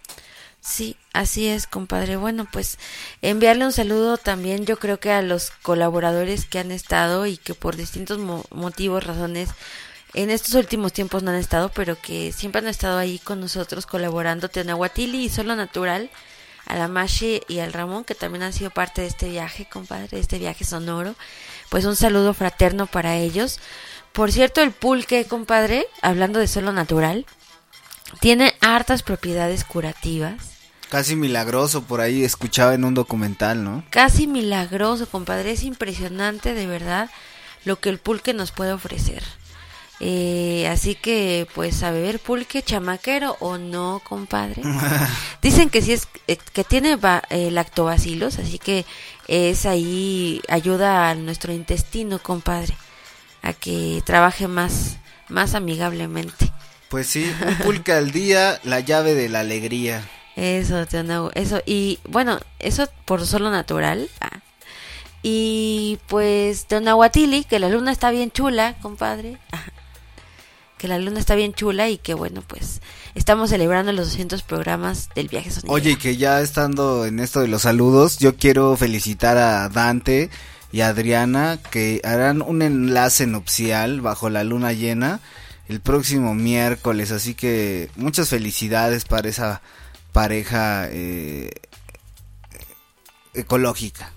Sí, así es, compadre. Bueno, pues enviarle un saludo también, yo creo que a los colaboradores que han estado y que por distintos mo- motivos, razones, en estos últimos tiempos no han estado, pero que siempre han estado ahí con nosotros colaborando. Tenahuatili y Solo Natural, a la Mashi y al Ramón, que también han sido parte de este viaje, compadre, de este viaje sonoro. Pues un saludo fraterno para ellos. Por cierto, el pulque, compadre, hablando de Solo Natural, tiene hartas propiedades curativas. Casi milagroso, por ahí escuchaba en un documental, ¿no? Casi milagroso, compadre. Es impresionante, de verdad, lo que el pulque nos puede ofrecer. Eh, así que, pues, a beber pulque, chamaquero o no, compadre. Dicen que sí es, eh, que tiene ba- eh, lactobacilos, así que es ahí, ayuda a nuestro intestino, compadre, a que trabaje más, más amigablemente. Pues sí, un pulque al día, la llave de la alegría. Eso, Teonahu, eso, y bueno, eso por solo natural. Ah. Y pues, Teonahuatili, que la luna está bien chula, compadre. Ah. Que la luna está bien chula y que bueno, pues estamos celebrando los doscientos programas del Viaje Sonidero. Oye, y que ya estando en esto de los saludos, yo quiero felicitar a Dante y a Adriana, que harán un enlace nupcial bajo la luna llena el próximo miércoles, así que muchas felicidades para esa pareja eh, ecológica.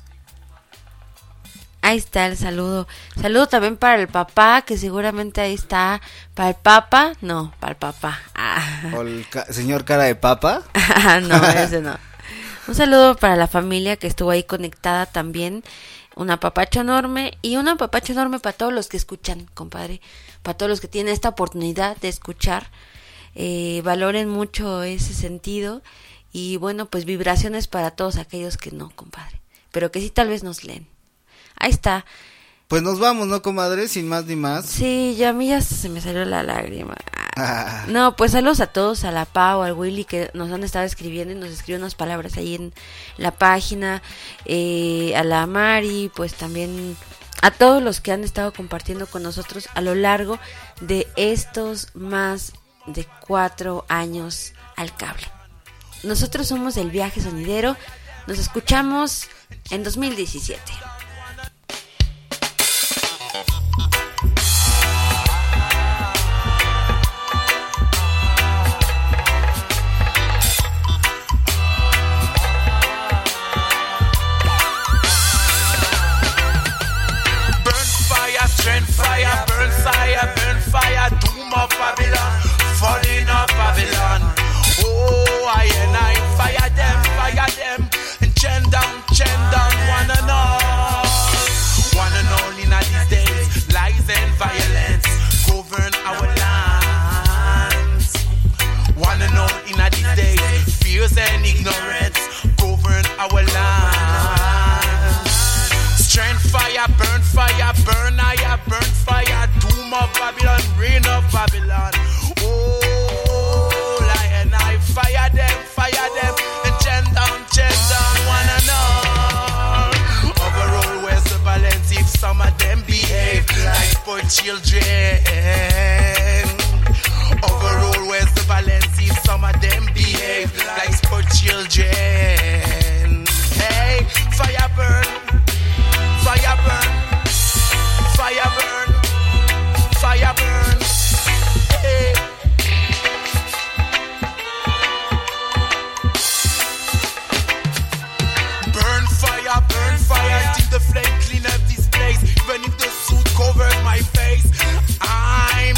Ahí está el saludo. Saludo también para el papá, que seguramente ahí está. Para el papa, no, para el papá. Ah. ¿O el ca- señor cara de papa? No, ese no. Un saludo para la familia que estuvo ahí conectada también. Un apapacho enorme y un apapacho enorme para todos los que escuchan, compadre. Para todos los que tienen esta oportunidad de escuchar. Eh, valoren mucho ese sentido. Y bueno, pues vibraciones para todos aquellos que no, compadre. Pero que sí tal vez nos leen. Ahí está. Pues nos vamos, ¿no, comadre? Sin más ni más. Sí, ya a mí ya se me salió la lágrima. Ah. No, pues saludos a todos, a la Pau, al Willy, que nos han estado escribiendo y nos escriben unas palabras ahí en la página, eh, a la Mari, pues también a todos los que han estado compartiendo con nosotros a lo largo de estos más de cuatro años al cable. Nosotros somos el Viaje Sonidero, nos escuchamos en dos mil diecisiete. Strength fire, burn fire, burn fire, doom of Babylon, falling of Babylon. Oh, I and I fire them, fire them, and chain down, chain down, one and all. One and all in these days, lies and violence govern our lands. One and all in these days, fears and ignorance govern our lands. Strength fire, burn fire, burn higher, burn fire, doom of Babylon, reign of Babylon. Oh, lion, I fire them, fire them, and chain down, chain down, one and all. Overall, where's the balance if some of them behave like spoiled children? Overall, where's the balance if some of them behave like spoiled children? Hey, fire burn. Fire burn, fire burn, fire burn. Hey. Burn fire, burn fire till the flame clean up this place. Even if the suit covered my face, I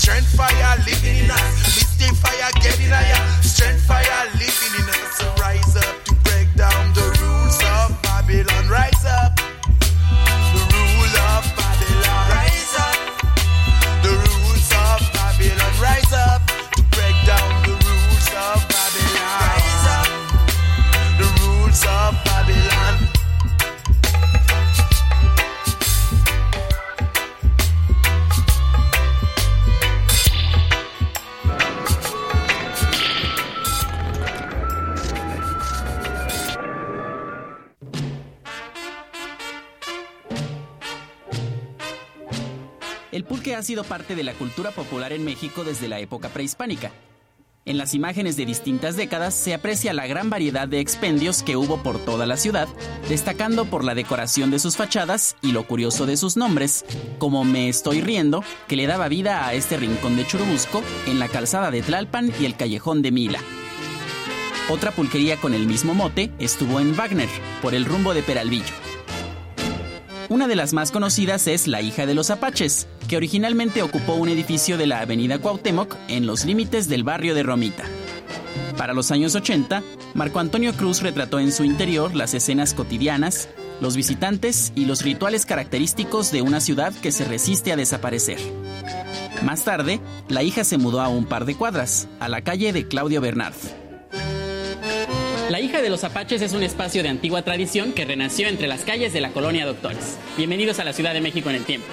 Strength fire living in us. Mystic fire getting higher. Strength fire living in us. So rise up to break down the rules of Babylon. Rise up. The rule of Babylon. Rise up. The rules of Babylon. Rise up to break down the rules of Babylon. Rise up. The rules of Babylon. El pulque ha sido parte de la cultura popular en México desde la época prehispánica. En las imágenes de distintas décadas se aprecia la gran variedad de expendios que hubo por toda la ciudad, destacando por la decoración de sus fachadas y lo curioso de sus nombres, como Me Estoy Riendo, que le daba vida a este rincón de Churubusco, en la calzada de Tlalpan y el callejón de Mila. Otra pulquería con el mismo mote estuvo en Wagner, por el rumbo de Peralvillo. Una de las más conocidas es La Hija de los Apaches, que originalmente ocupó un edificio de la avenida Cuauhtémoc en los límites del barrio de Romita. Para los años ochenta, Marco Antonio Cruz retrató en su interior las escenas cotidianas, los visitantes y los rituales característicos de una ciudad que se resiste a desaparecer. Más tarde, la hija se mudó a un par de cuadras, a la calle de Claudio Bernard. La Hija de los Apaches es un espacio de antigua tradición que renació entre las calles de la colonia Doctores. Bienvenidos a la Ciudad de México en el tiempo.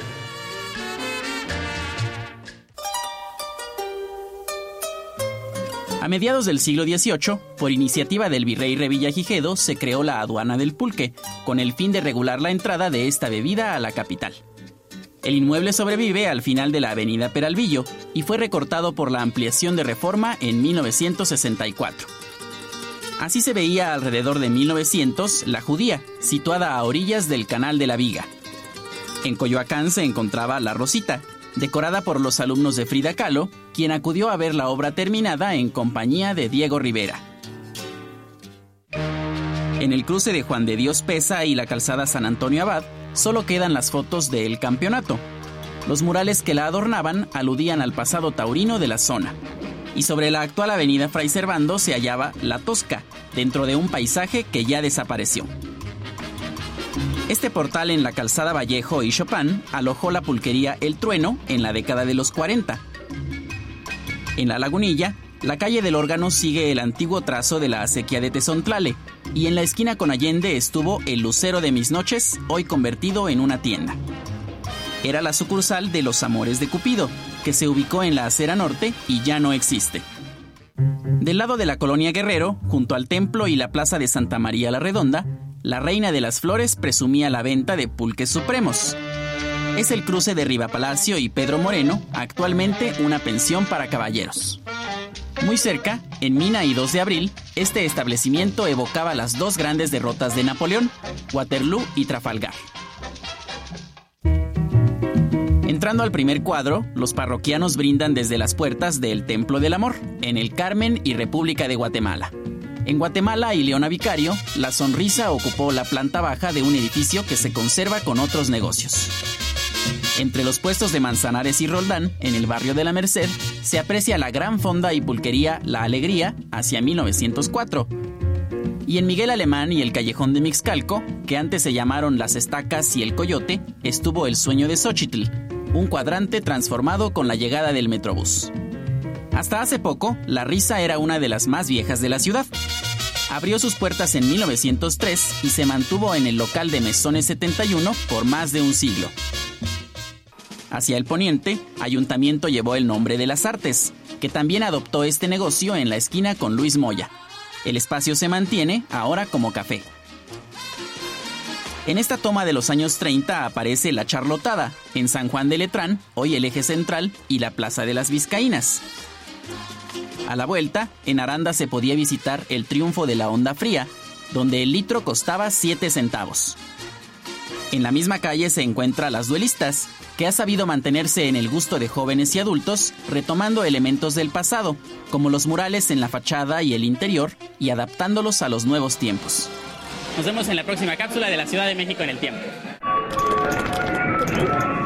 A mediados del siglo dieciocho, por iniciativa del virrey Revillagigedo, se creó la aduana del pulque, con el fin de regular la entrada de esta bebida a la capital. El inmueble sobrevive al final de la avenida Peralvillo y fue recortado por la ampliación de Reforma en mil novecientos sesenta y cuatro. Así se veía alrededor de mil novecientos la Judía, situada a orillas del Canal de la Viga. En Coyoacán se encontraba La Rosita, decorada por los alumnos de Frida Kahlo, quien acudió a ver la obra terminada en compañía de Diego Rivera. En el cruce de Juan de Dios Pesa y la calzada San Antonio Abad, solo quedan las fotos de El Campeonato. Los murales que la adornaban aludían al pasado taurino de la zona. Y sobre la actual avenida Fray Servando se hallaba La Tosca, dentro de un paisaje que ya desapareció. Este portal en la calzada Vallejo y Chopin alojó la pulquería El Trueno en la década de los cuarenta. En La Lagunilla, la calle del Órgano sigue el antiguo trazo de la acequia de Tezontlale, y en la esquina con Allende estuvo El Lucero de Mis Noches, hoy convertido en una tienda. Era la sucursal de Los Amores de Cupido, que se ubicó en la acera norte y ya no existe. Del lado de la colonia Guerrero, junto al templo y la plaza de Santa María la Redonda, la Reina de las Flores presumía la venta de pulques supremos. Es el cruce de Riva Palacio y Pedro Moreno, actualmente una pensión para caballeros. Muy cerca, en Mina y dos de abril, este establecimiento evocaba las dos grandes derrotas de Napoleón, Waterloo y Trafalgar. Entrando al primer cuadro, los parroquianos brindan desde las puertas del Templo del Amor, en el Carmen y República de Guatemala. En Guatemala y Leona Vicario, la sonrisa ocupó la planta baja de un edificio que se conserva con otros negocios. Entre los puestos de Manzanares y Roldán, en el barrio de la Merced, se aprecia la gran fonda y pulquería La Alegría hacia mil novecientos cuatro. Y en Miguel Alemán y el Callejón de Mixcalco, que antes se llamaron Las Estacas y El Coyote, estuvo El Sueño de Xochitl, un cuadrante transformado con la llegada del Metrobús. Hasta hace poco, La Risa era una de las más viejas de la ciudad. Abrió sus puertas en mil novecientos tres y se mantuvo en el local de Mesones setenta y uno por más de un siglo. Hacia el poniente, Ayuntamiento llevó el nombre de Las Artes, que también adoptó este negocio en la esquina con Luis Moya. El espacio se mantiene ahora como café. En esta toma de los años treinta aparece La Charlotada, en San Juan de Letrán, hoy el Eje Central, y la Plaza de las Vizcaínas. A la vuelta, en Aranda se podía visitar el Triunfo de la Onda Fría, donde el litro costaba siete centavos. En la misma calle se encuentra Las Duelistas, que ha sabido mantenerse en el gusto de jóvenes y adultos, retomando elementos del pasado, como los murales en la fachada y el interior, y adaptándolos a los nuevos tiempos. Nos vemos en la próxima cápsula de la Ciudad de México en el tiempo.